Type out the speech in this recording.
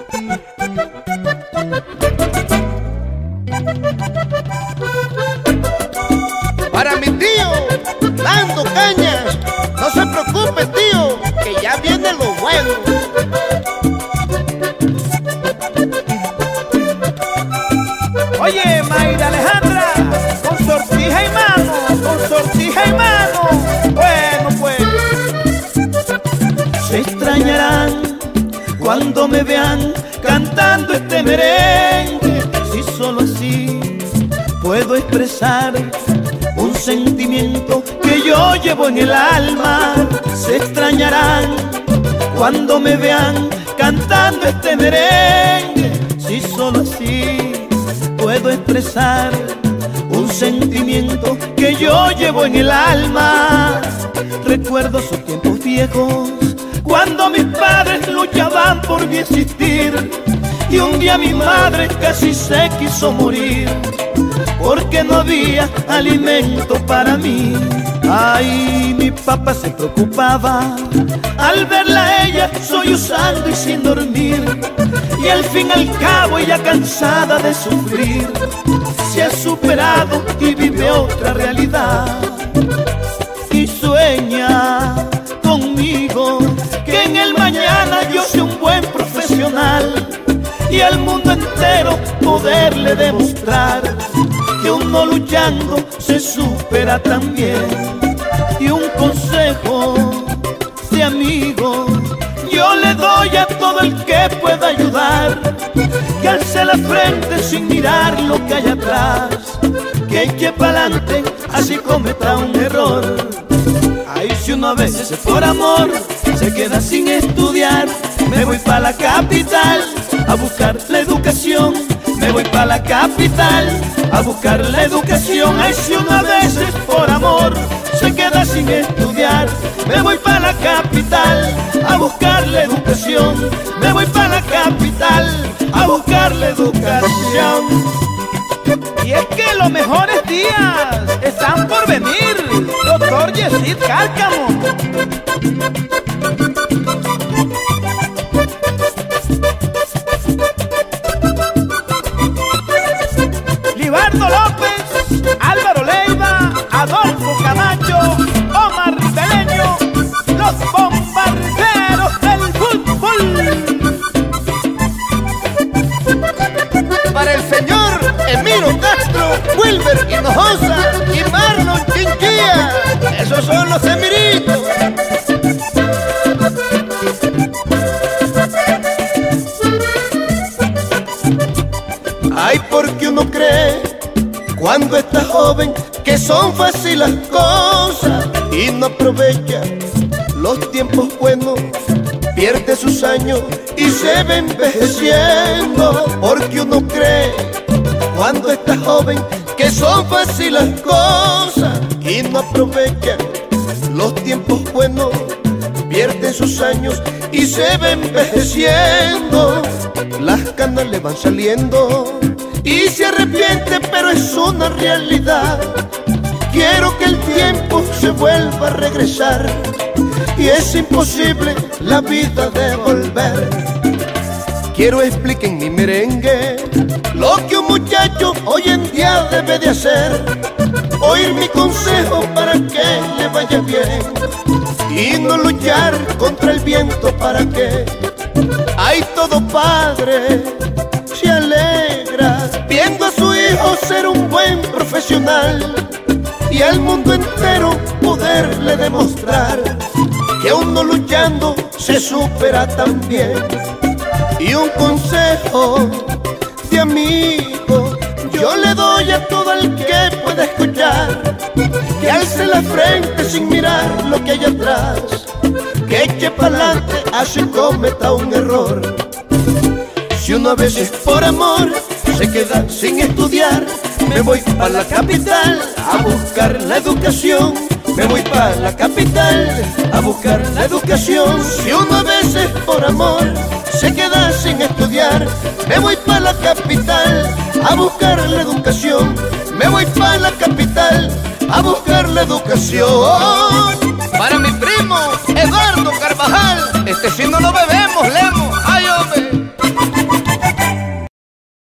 Para mi tío, dando cañas, no se preocupe tío, que ya viene lo bueno. Oye, Mayra Alejandra, con sortija y mano, con sortija y mano. Bueno, pues. Se extrañarán cuando me vean cantando este merengue, si solo así puedo expresar un sentimiento que yo llevo en el alma. Se extrañarán cuando me vean cantando este merengue, si solo así puedo expresar un sentimiento que yo llevo en el alma. Recuerdo sus tiempos viejos, cuando mis padres luchaban por mi existir, y un día mi madre casi se quiso morir, porque no había alimento para mí. Ay, mi papá se preocupaba al verla a ella sollozando y sin dormir, y al fin al cabo ella cansada de sufrir se ha superado y vive otra realidad, y sueña conmigo que en el mañana yo sea un buen profesional y al mundo entero poderle demostrar que uno luchando se supera también. Y un consejo de amigo yo le doy a todo el que pueda ayudar, que alce la frente sin mirar lo que hay atrás, que eche pa'lante así cometa un error. Ay, si uno a veces por amor se queda sin estudiar, me voy pa' la capital a buscar la educación, me voy pa' la capital a buscar la educación. Ay, si uno a veces por amor se queda sin estudiar, me voy pa' la capital a buscar la educación, me voy pa' la capital a buscar la educación. Y es que los mejores días están por venir, doctor Yesid Cárcamo. Libardo López, Álvaro Leiva, Adolfo Camacho, Omar Ribeleño, los bombarderos del fútbol. Para el señor Emiro Castro, Wilber Hinojosa y Marlon Chinchilla, esos son los emiritos. Ay, porque uno cree cuando está joven que son fáciles las cosas y no aprovecha los tiempos buenos, pierde sus años y se va envejeciendo. Porque uno cree cuando está joven que son fáciles las cosas y no aprovecha los tiempos buenos, pierde sus años y se va envejeciendo. Las canas le van saliendo y se arrepiente, pero es una realidad. Quiero que el tiempo se vuelva a regresar y es imposible la vida devolver. Quiero explicar en mi merengue lo que un muchacho hoy en día debe de hacer, oír mi consejo para que le vaya bien y no luchar contra el viento para que. Ay, todo padre se alegra viendo a su hijo ser un buen profesional y al mundo entero poderle demostrar que uno luchando se supera también. Y un consejo de amigo yo le doy a todo el que pueda escuchar, que alce la frente sin mirar lo que hay atrás, que eche pa'lante así cometa un error. Si uno a veces por amor se queda sin estudiar, me voy pa' la capital a buscar la educación, me voy pa' la capital a buscar la educación. Si uno a veces por amor se queda sin estudiar, me voy pa' la capital a buscar la educación, me voy pa' la capital a buscar la educación. Para mi primo Eduardo Carvajal, este sí no lo bebemos,